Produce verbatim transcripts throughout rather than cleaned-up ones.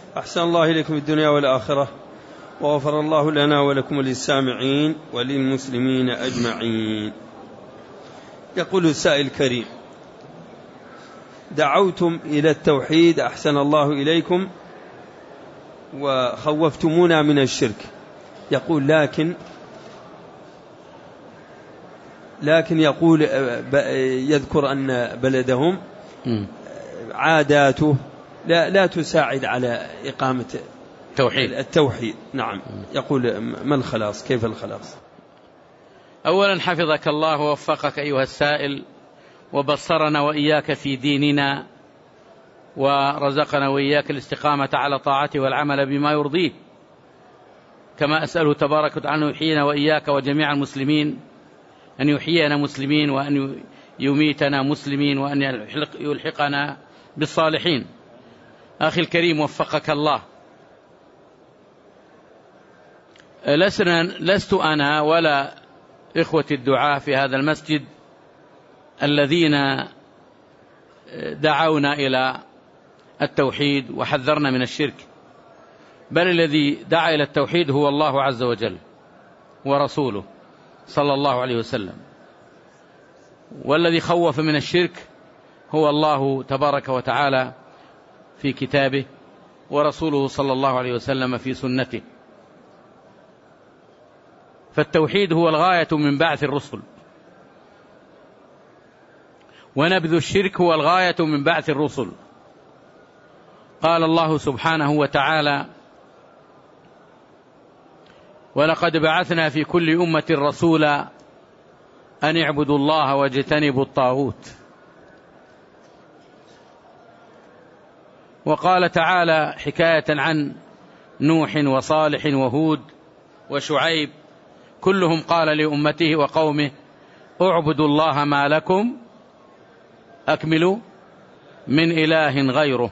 أحسن الله إليكم في الدنيا والآخرة، وغفر الله لنا ولكم وللسامعين وللمسلمين أجمعين. يقول السائل الكريم: دعوتم إلى التوحيد أحسن الله إليكم وخوفتمونا من الشرك. يقول لكن لكن يقول يذكر أن بلدهم عاداته لا, لا تساعد على إقامة التوحيد, التوحيد. نعم. يقول ما الخلاص؟ كيف الخلاص؟ أولا حفظك الله ووفقك أيها السائل، وبصرنا وإياك في ديننا، ورزقنا وإياك الاستقامة على طاعته والعمل بما يرضيه، كما أسأله تبارك وتعالى أن يحيينا وإياك وجميع المسلمين، أن يحيينا مسلمين وأن يميتنا مسلمين وأن يلحقنا بالصالحين. أخي الكريم وفقك الله، لسنا لست أنا ولا إخوة الدعاء في هذا المسجد الذين دعونا إلى التوحيد وحذرنا من الشرك، بل الذي دعا إلى التوحيد هو الله عز وجل ورسوله صلى الله عليه وسلم، والذي خوف من الشرك هو الله تبارك وتعالى في كتابه، ورسوله صلى الله عليه وسلم في سنته. فالتوحيد هو الغاية من بعث الرسل، ونبذ الشرك هو الغاية من بعث الرسل. قال الله سبحانه وتعالى: ولقد بعثنا في كل أمة رسولا أن اعبدوا الله واجتنبوا الطاغوت. وقال تعالى حكاية عن نوح وصالح وهود وشعيب: كلهم قال لأمته وقومه اعبدوا الله ما لكم أكملوا من إله غيره.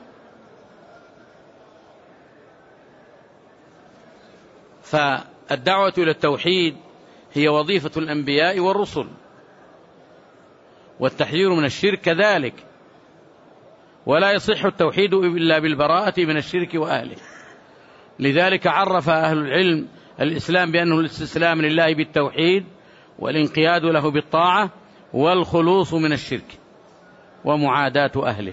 فالدعوة إلى التوحيد هي وظيفة الأنبياء والرسل، والتحذير من الشرك كذلك، ولا يصح التوحيد إلا بالبراءة من الشرك وأهله. لذلك عرف أهل العلم الإسلام بأنه الاستسلام لله بالتوحيد، والانقياد له بالطاعة، والخلوص من الشرك ومعاداة أهله.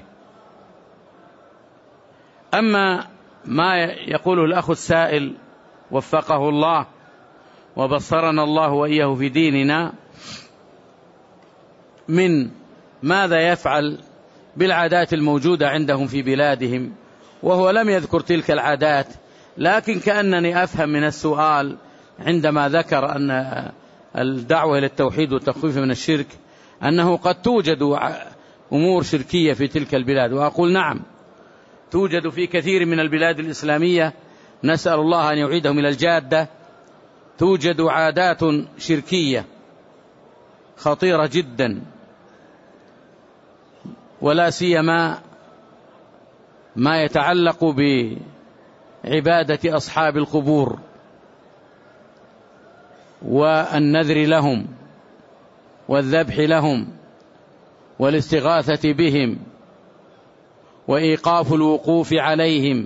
أما ما يقوله الأخ السائل وفقه الله وبصرنا الله وإياه في ديننا من ماذا يفعل بالعادات الموجودة عندهم في بلادهم، وهو لم يذكر تلك العادات، لكن كأنني أفهم من السؤال عندما ذكر أن الدعوة إلى التوحيد والتخويف من الشرك أنه قد توجد أمور شركية في تلك البلاد. وأقول نعم، توجد في كثير من البلاد الإسلامية، نسأل الله أن يعيدهم إلى الجادة. توجد عادات شركية خطيرة جدا، ولا سيما ما يتعلق بعبادة أصحاب القبور والنذر لهم والذبح لهم والاستغاثة بهم وإيقاف الوقوف عليهم،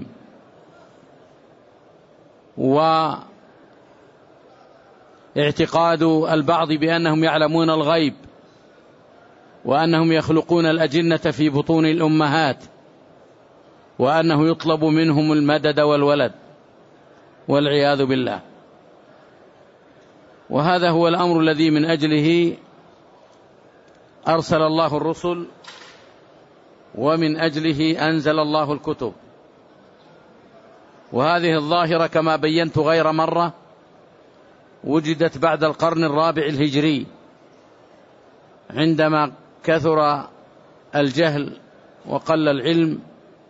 واعتقاد البعض بأنهم يعلمون الغيب، وأنهم يخلقون الأجنة في بطون الأمهات، وأنه يطلب منهم المدد والولد والعياذ بالله. وهذا هو الأمر الذي من أجله أرسل الله الرسل، ومن أجله أنزل الله الكتب. وهذه الظاهرة كما بينت غير مرة وجدت بعد القرن الرابع الهجري، عندما كثر الجهل وقل العلم،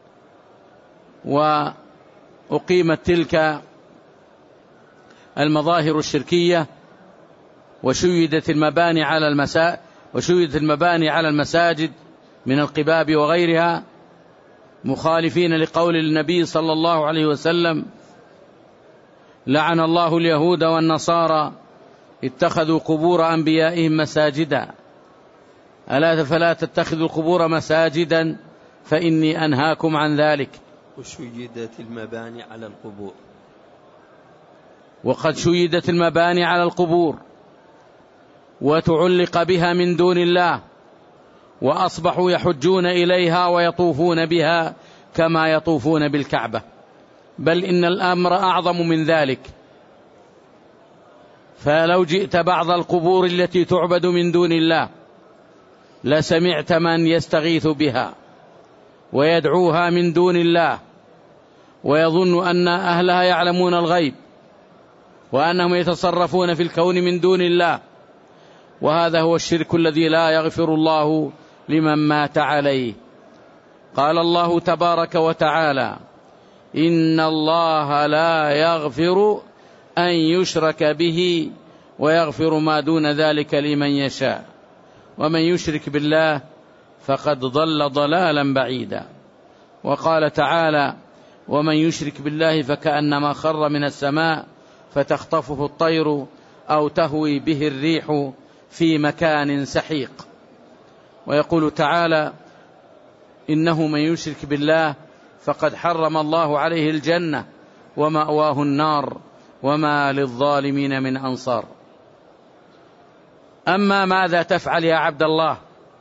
وأقيمت تلك المظاهر الشركية، وشيدت المباني على المساجد وشيدت المباني على المساجد من القباب وغيرها، مخالفين لقول النبي صلى الله عليه وسلم: لعن الله اليهود والنصارى اتخذوا قبور أنبيائهم مساجدا، ألا فلا تتخذوا القبور مساجدا فإني أنهاكم عن ذلك. وشيدت المباني على القبور. وقد شيدت المباني على القبور وتعلق بها من دون الله، وأصبحوا يحجون إليها ويطوفون بها كما يطوفون بالكعبة، بل إن الأمر أعظم من ذلك. فلو جئت بعض القبور التي تعبد من دون الله لسمعت من يستغيث بها ويدعوها من دون الله ويظن أن أهلها يعلمون الغيب وأنهم يتصرفون في الكون من دون الله، وهذا هو الشرك الذي لا يغفر الله لمن مات عليه. قال الله تبارك وتعالى: إن الله لا يغفر أن يشرك به ويغفر ما دون ذلك لمن يشاء، ومن يشرك بالله فقد ضل ضلالا بعيدا. وقال تعالى: ومن يشرك بالله فكأنما خر من السماء فتخطفه الطير أو تهوي به الريح في مكان سحيق. ويقول تعالى: إنه من يشرك بالله فقد حرم الله عليه الجنة ومأواه النار وما للظالمين من أنصار. أما ماذا تفعل يا عبد الله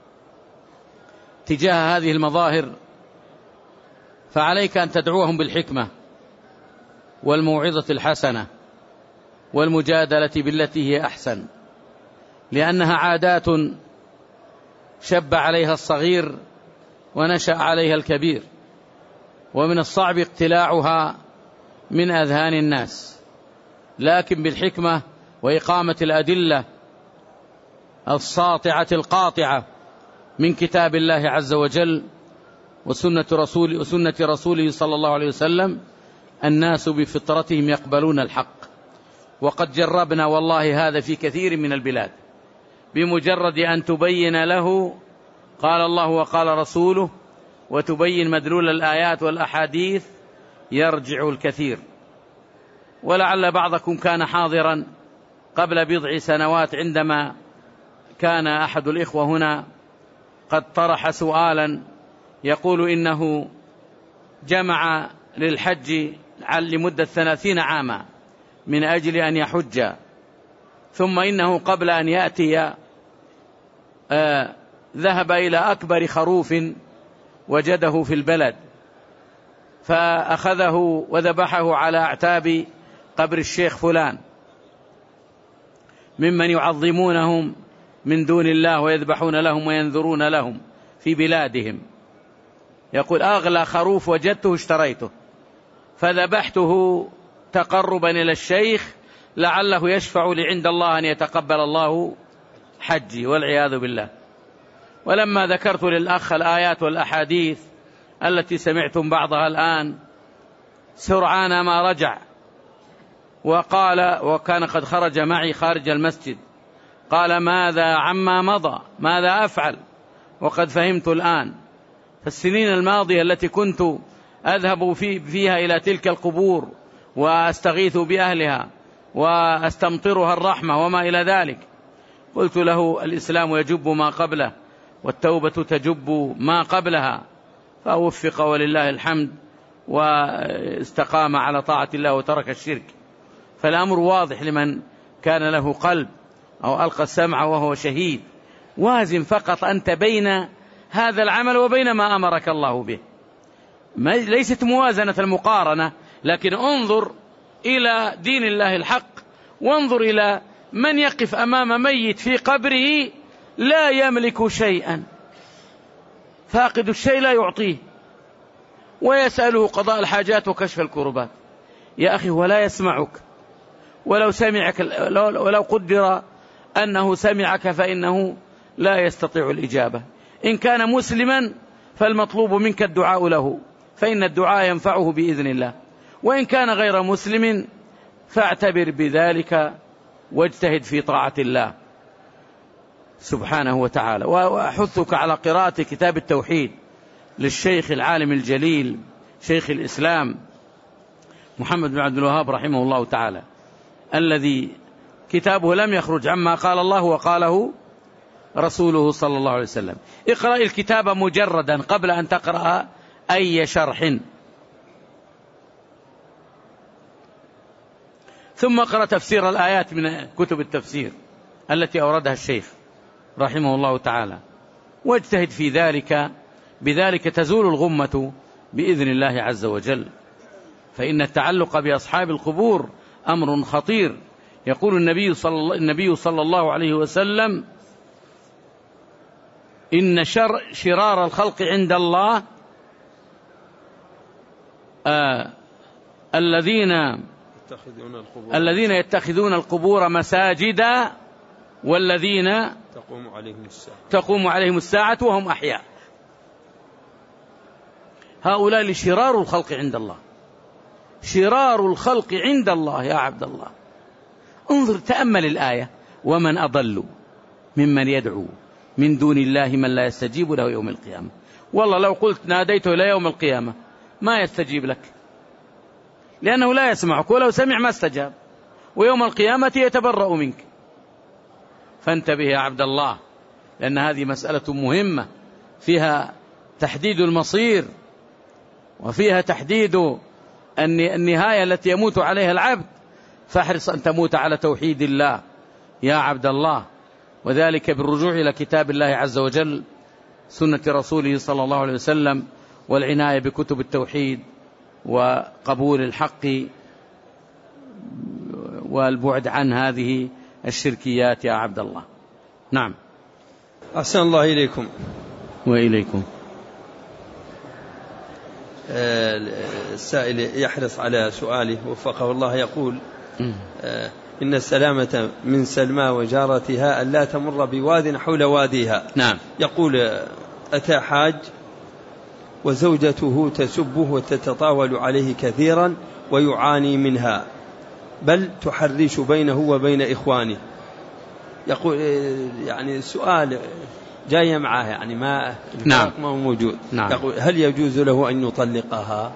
تجاه هذه المظاهر؟ فعليك أن تدعوهم بالحكمة والموعظة الحسنة والمجادلة بالتي هي أحسن، لأنها عادات شب عليها الصغير ونشأ عليها الكبير، ومن الصعب اقتلاعها من أذهان الناس، لكن بالحكمة وإقامة الأدلة الساطعة القاطعة من كتاب الله عز وجل وسنة رسول وسنة رسوله صلى الله عليه وسلم الناس بفطرتهم يقبلون الحق. وقد جربنا والله هذا في كثير من البلاد، بمجرد أن تبين له قال الله وقال رسوله وتبين مدلول الآيات والأحاديث يرجع الكثير. ولعل بعضكم كان حاضرا قبل بضع سنوات عندما كان أحد الإخوة هنا قد طرح سؤالا يقول إنه جمع للحج لمدة ثلاثين عاما من أجل أن يحج، ثم إنه قبل أن يأتي آه ذهب إلى أكبر خروف وجده في البلد فأخذه وذبحه على أعتاب قبر الشيخ فلان ممن يعظمونهم من دون الله ويذبحون لهم وينذرون لهم في بلادهم. يقول: أغلى خروف وجدته اشتريته فذبحته تقربا إلى الشيخ لعله يشفع لي عند الله أن يتقبل الله حجي، والعياذ بالله. ولما ذكرت للأخ الآيات والأحاديث التي سمعتم بعضها الآن سرعان ما رجع وقال، وكان قد خرج معي خارج المسجد، قال: ماذا عما مضى ماذا أفعل وقد فهمت الآن. فالسنين الماضية التي كنت أذهب في فيها إلى تلك القبور وأستغيث بأهلها وأستمطرها الرحمة وما إلى ذلك، قلت له: الإسلام يجب ما قبله والتوبة تجب ما قبلها، فأوفق ولله الحمد واستقام على طاعة الله وترك الشرك. فالأمر واضح لمن كان له قلب أو ألقى السمع وهو شهيد. وازن فقط أنت بين هذا العمل وبين ما أمرك الله به، ليست موازنة المقارنة، لكن انظر إلى دين الله الحق، وانظر إلى من يقف أمام ميت في قبره لا يملك شيئا، فاقد الشيء لا يعطيه، ويسأله قضاء الحاجات وكشف الكربات. يا أخي ولا يسمعك، ولو سمعك ولو قدر أنه سمعك فإنه لا يستطيع الإجابة. إن كان مسلما فالمطلوب منك الدعاء له، فإن الدعاء ينفعه بإذن الله، وإن كان غير مسلم فاعتبر بذلك واجتهد في طاعة الله سبحانه وتعالى. وأحثك على قراءة كتاب التوحيد للشيخ العالم الجليل شيخ الإسلام محمد بن عبد الوهاب رحمه الله تعالى، الذي كتابه لم يخرج عما قال الله وقاله رسوله صلى الله عليه وسلم. اقرأ الكتاب مجردا قبل أن تقرأ أي شرح، ثم اقرأ تفسير الآيات من كتب التفسير التي أوردها الشيخ رحمه الله تعالى، واجتهد في ذلك، بذلك تزول الغمة بإذن الله عز وجل. فإن التعلق بأصحاب القبور أمر خطير. يقول النبي صلى, النبي صلى الله عليه وسلم: إن شر شرار الخلق عند الله آه الذين الذين يتخذون القبور مساجدا والذين تقوم عليهم الساعة تقوم عليهم الساعة وهم أحياء. هؤلاء لشرار الخلق عند الله، شرار الخلق عند الله يا عبد الله. انظر تأمل الآية: ومن أضل ممن يدعو من دون الله من لا يستجيب له يوم القيامة. والله لو قلت ناديته إلى يوم القيامة ما يستجيب لك، لأنه لا يسمعك، ولو سمع ما استجاب، ويوم القيامة يتبرأ منك. فانتبه يا عبد الله، لأن هذه مسألة مهمة فيها تحديد المصير، وفيها تحديد النهاية التي يموت عليها العبد. فاحرص أن تموت على توحيد الله يا عبد الله، وذلك بالرجوع إلى كتاب الله عز وجل، سنة رسوله صلى الله عليه وسلم، والعناية بكتب التوحيد وقبول الحق والبعد عن هذه الشركيات يا عبد الله. نعم. أحسن الله إليكم. وإليكم. السائل يحرص على سؤاله وفقه الله، يقول: إن السلامة من سلمى وجارتها أن لا تمر بواد حول واديها. نعم. يقول: أتى حاج وزوجته تسبه وتتطاول عليه كثيرا ويعاني منها، بل تحرش بينه وبين إخوانه. يقول يعني السؤال جاي معه، يعني ما نعم. ما هو موجود. نعم. يقول: هل يجوز له أن يطلقها؟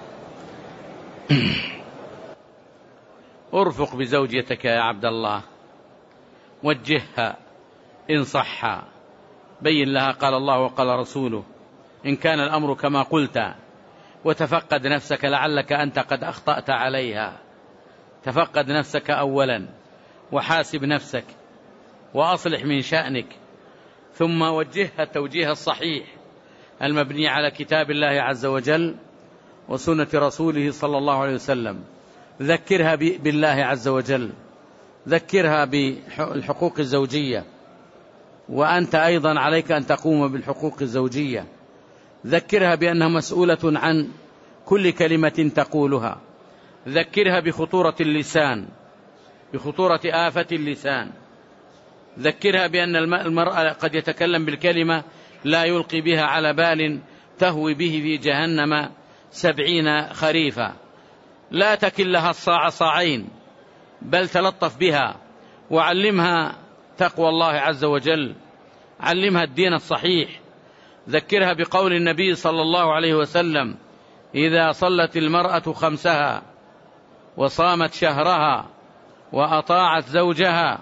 ارفق بزوجتك يا عبد الله، وجهها إن صح، بين لها قال الله وقال رسوله إن كان الأمر كما قلت، وتفقد نفسك لعلك أنت قد أخطأت عليها. تفقد نفسك أولا، وحاسب نفسك، وأصلح من شأنك، ثم وجهها التوجيه الصحيح المبني على كتاب الله عز وجل وسنة رسوله صلى الله عليه وسلم. ذكرها بالله عز وجل، ذكرها بالحقوق الزوجية، وأنت أيضا عليك أن تقوم بالحقوق الزوجية. ذكرها بأنها مسؤولة عن كل كلمة تقولها. ذكرها بخطورة اللسان، بخطورة آفة اللسان. ذكرها بأن المرأة قد يتكلم بالكلمة لا يلقي بها على بال تهوي به في جهنم سبعين خريفا. لا تكل لها الصاع صاعين، بل تلطف بها، وعلمها تقوى الله عز وجل، علمها الدين الصحيح. ذكرها بقول النبي صلى الله عليه وسلم: إذا صلت المرأة خمسها وصامت شهرها وأطاعت زوجها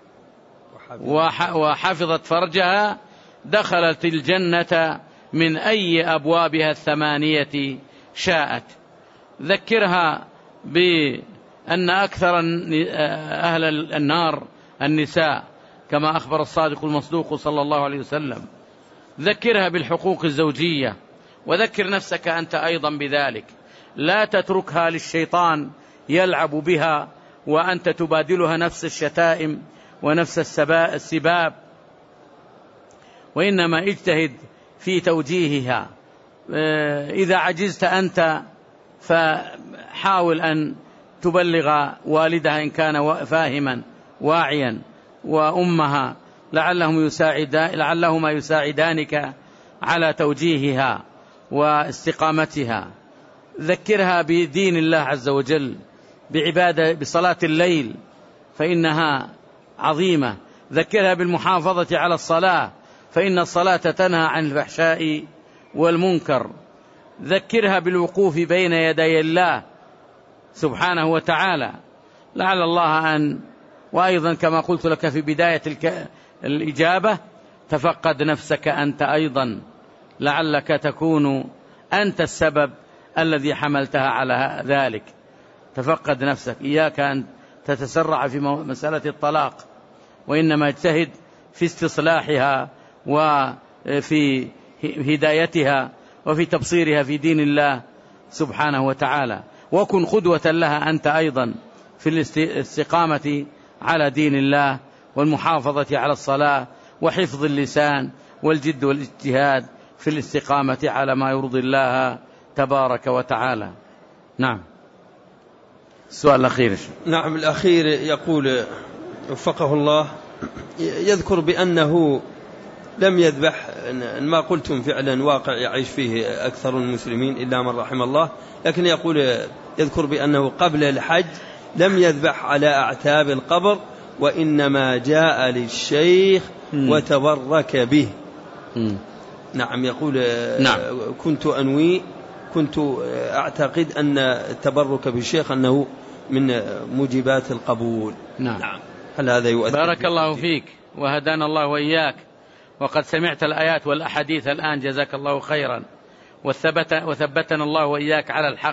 وحفظت فرجها دخلت الجنة من أي أبوابها الثمانية شاءت. ذكرها بأن أكثر أهل النار النساء كما أخبر الصادق المصدوق صلى الله عليه وسلم. ذكرها بالحقوق الزوجية، وذكر نفسك أنت أيضا بذلك. لا تتركها للشيطان يلعب بها وأنت تبادلها نفس الشتائم ونفس السباب، وإنما اجتهد في توجيهها. إذا عجزت أنت فحاول أن تبلغ والدها إن كان فاهما واعيا، وأمها لعلهم يساعدان لعلهما يساعدانك على توجيهها واستقامتها. ذكرها بدين الله عز وجل، بعبادة بصلاة الليل فإنها عظيمة. ذكرها بالمحافظة على الصلاة، فإن الصلاة تنهى عن الفحشاء والمنكر. ذكرها بالوقوف بين يدي الله سبحانه وتعالى، لعل الله أن وأيضا كما قلت لك في بداية الإجابة: تفقد نفسك أنت أيضا، لعلك تكون أنت السبب الذي حملتها على ذلك. تفقد نفسك، إياك أن تتسرع في مسألة الطلاق، وإنما اجتهد في استصلاحها وفي هدايتها وفي تبصيرها في دين الله سبحانه وتعالى، وكن قدوة لها أنت أيضا في الاستقامة على دين الله والمحافظة على الصلاة وحفظ اللسان والجد والاجتهاد في الاستقامة على ما يرضي الله تبارك وتعالى. نعم. السؤال الأخير. نعم الأخير يقول وفقه الله، يذكر بأنه لم يذبح، ما قلتم فعلا واقع يعيش فيه أكثر المسلمين إلا من رحم الله، لكن يقول يذكر بأنه قبل الحج لم يذبح على أعتاب القبر، وإنما جاء للشيخ وتبرك به. م. نعم يقول نعم. كنت أنوي كنت أعتقد أن التبرك بالشيخ أنه من موجبات القبول. نعم. نعم. هل هذا يؤثر؟ بارك الله فيك وهدانا الله وإياك، وقد سمعت الآيات والأحاديث الآن جزاك الله خيرا، وثبت وثبتنا الله وإياك على الحق.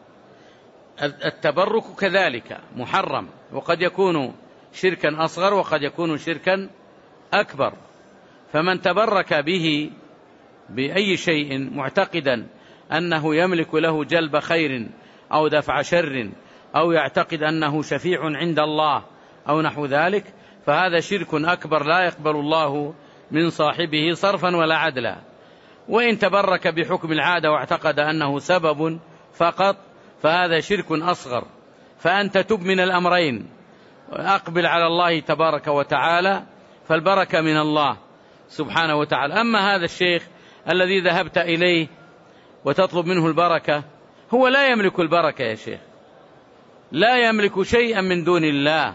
التبرك كذلك محرم، وقد يكون شركا أصغر وقد يكون شركا أكبر، فمن تبرك به بأي شيء معتقدا أنه يملك له جلب خير أو دفع شر أو يعتقد أنه شفيع عند الله أو نحو ذلك، فهذا شرك أكبر لا يقبل الله من صاحبه صرفا ولا عدلا. وإن تبرك بحكم العادة واعتقد أنه سبب فقط فهذا شرك أصغر. فأنت تب من الأمرين، أقبل على الله تبارك وتعالى، فالبركة من الله سبحانه وتعالى. أما هذا الشيخ الذي ذهبت إليه وتطلب منه البركة، هو لا يملك البركة يا شيخ، لا يملك شيئا من دون الله.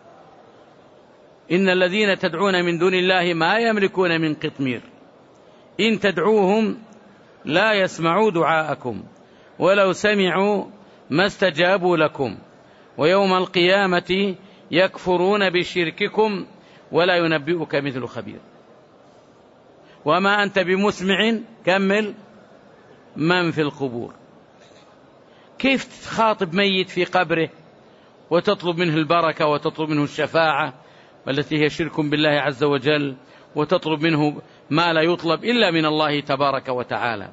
إن الذين تدعون من دون الله ما يملكون من قطمير، إن تدعوهم لا يسمعوا دعاءكم ولو سمعوا ما استجابوا لكم، ويوم القيامة يكفرون بشرككم ولا ينبئك مثل خبير. وما أنت بمسمع كمل من في القبور. كيف تخاطب ميت في قبره وتطلب منه البركة وتطلب منه الشفاعة والتي هي شرك بالله عز وجل، وتطلب منه ما لا يطلب إلا من الله تبارك وتعالى؟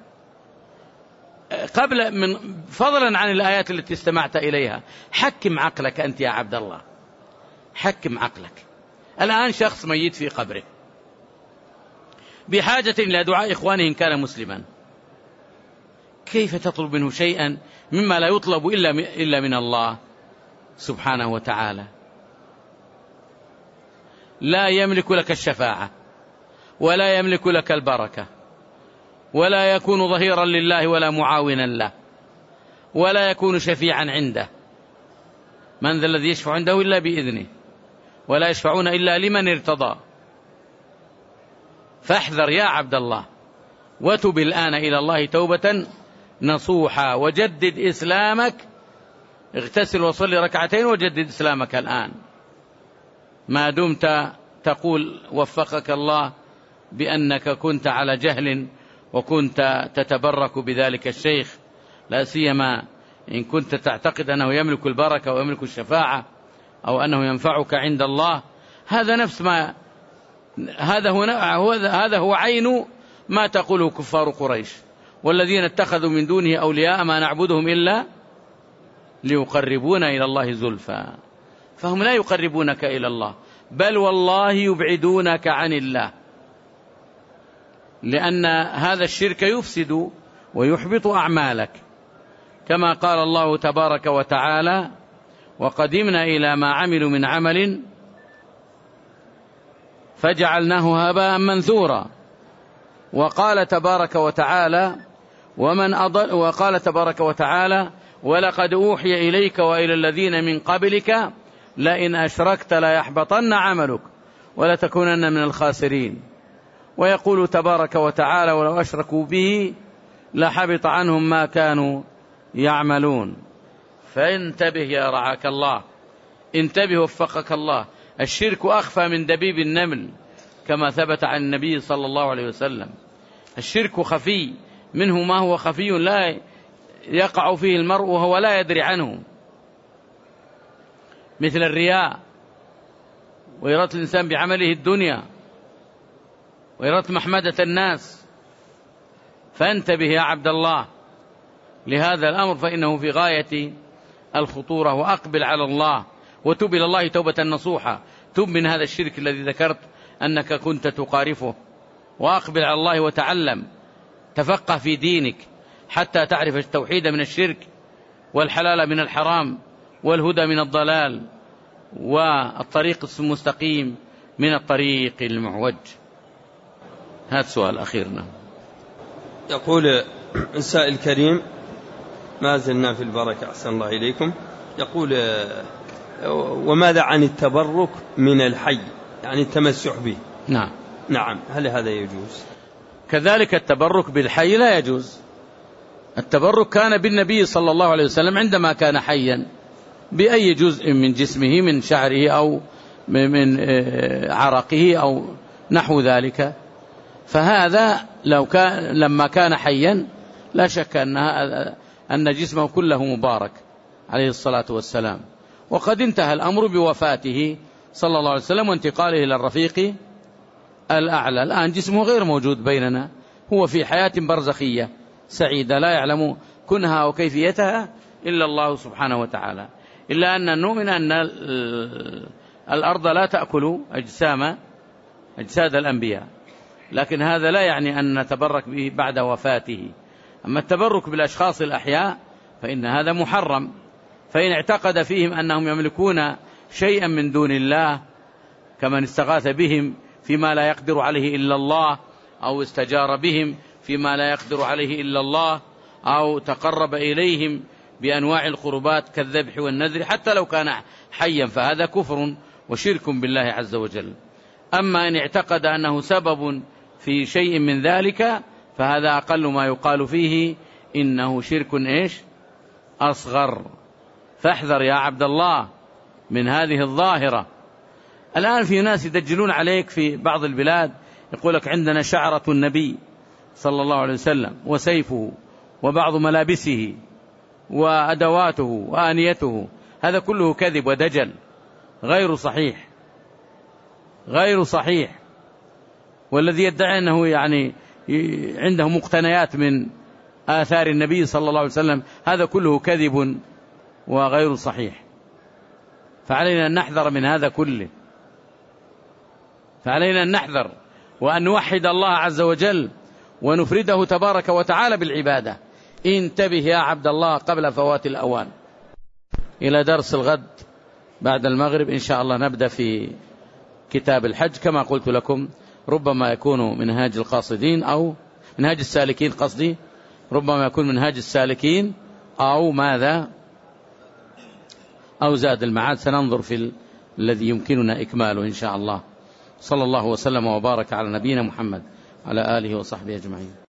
قبل من فضلا عن الآيات التي استمعت إليها، حكم عقلك أنت يا عبد الله، حكم عقلك. الآن شخص ميت في قبره بحاجة إلى دعاء إخوانه إن كان مسلما، كيف تطلب منه شيئا مما لا يطلب إلا من الله سبحانه وتعالى؟ لا يملك لك الشفاعة ولا يملك لك البركة، ولا يكون ظهيرا لله ولا معاونا له، ولا يكون شفيعا عنده. من ذا الذي يشفع عنده إلا بإذنه، ولا يشفعون إلا لمن ارتضى. فاحذر يا عبد الله، وتب الآن إلى الله توبة نصوحا، وجدد إسلامك، اغتسل وصلي ركعتين وجدد إسلامك الآن، ما دمت تقول وفقك الله بأنك كنت على جهل وكنت تتبرك بذلك الشيخ، لا سيما إن كنت تعتقد أنه يملك البركة ويملك الشفاعة أو أنه ينفعك عند الله. هذا نفس ما هذا هو هذا هو عين ما تقوله كفار قريش، والذين اتخذوا من دونه أولياء ما نعبدهم إلا ليقربونا إلى الله زلفى. فهم لا يقربونك إلى الله، بل والله يبعدونك عن الله، لأن هذا الشرك يفسد ويحبط أعمالك، كما قال الله تبارك وتعالى: وقدمنا إلى ما عملوا من عمل فجعلناه هباء منثورا. وقال تبارك وتعالى: ومن أضل وقال تبارك وتعالى: ولقد أوحي إليك وإلى الذين من قبلك لئن أشركت ليحبطن عملك ولتكونن من الخاسرين. ويقول تبارك وتعالى: ولو أشركوا به لحبط عنهم ما كانوا يعملون. فانتبه يا رعاك الله، انتبه وفقك الله. الشرك أخفى من دبيب النمل كما ثبت عن النبي صلى الله عليه وسلم. الشرك خفي، منه ما هو خفي لا يقع فيه المرء وهو لا يدري عنه. مثل الرياء وإرادة الإنسان بعمله الدنيا وإرادة محمدة الناس. فانتبه يا عبد الله لهذا الأمر، فإنه في غاية الخطورة. وأقبل على الله وتب إلى الله توبة نصوحة. تب من هذا الشرك الذي ذكرت أنك كنت تقارفه، وأقبل على الله وتعلم، تفقه في دينك حتى تعرف التوحيد من الشرك والحلال من الحرام والهدى من الضلال والطريق المستقيم من الطريق المعوج. هذا سؤال أخيرنا. يقول السائل الكريم، ما زلنا في البركة أحسن الله إليكم، يقول وماذا عن التبرك من الحي، يعني التمسح به؟ نعم نعم، هل هذا يجوز؟ كذلك التبرك بالحي لا يجوز. التبرك كان بالنبي صلى الله عليه وسلم عندما كان حيا بأي جزء من جسمه، من شعره أو من عرقه أو نحو ذلك. فهذا لو كان لما كان حيا لا شك أن أن جسمه كله مبارك عليه الصلاة والسلام. وقد انتهى الأمر بوفاته صلى الله عليه وسلم وانتقاله إلى الرفيق الأعلى. الآن جسمه غير موجود بيننا، هو في حياة برزخية سعيدة لا يعلم كنها وكيفيتها إلا الله سبحانه وتعالى. إلا أن نؤمن أن الأرض لا تأكل أجسام أجساد الأنبياء، لكن هذا لا يعني أن نتبرك به بعد وفاته. أما التبرك بالأشخاص الأحياء فإن هذا محرم. فإن اعتقد فيهم أنهم يملكون شيئا من دون الله، كمن استغاث بهم فيما لا يقدر عليه إلا الله، أو استجار بهم فيما لا يقدر عليه إلا الله، أو تقرب إليهم بأنواع القربات كالذبح والنذر حتى لو كان حيا، فهذا كفر وشرك بالله عز وجل. أما إن اعتقد أنه سبب في شيء من ذلك فهذا أقل ما يقال فيه إنه شرك إيش أصغر. فاحذر يا عبد الله من هذه الظاهرة. الآن في ناس يدجلون عليك في بعض البلاد، يقول لك عندنا شعرة النبي صلى الله عليه وسلم وسيفه وبعض ملابسه وأدواته وآنيته. هذا كله كذب ودجل غير صحيح غير صحيح. والذي يدعي أنه يعني عنده مقتنيات من آثار النبي صلى الله عليه وسلم هذا كله كذب وغير صحيح. فعلينا أن نحذر من هذا كله، فعلينا أن نحذر وأن نوحد الله عز وجل ونفرده تبارك وتعالى بالعبادة. انتبه يا عبد الله قبل فوات الأوان. إلى درس الغد بعد المغرب إن شاء الله نبدأ في كتاب الحج. كما قلت لكم ربما يكون منهاج القاصدين أو منهاج السالكين، قصدي ربما يكون منهاج السالكين أو ماذا أو زاد المعاد. سننظر في الذي يمكننا إكماله إن شاء الله. صلى الله وسلم وبارك على نبينا محمد على آله وصحبه أجمعين.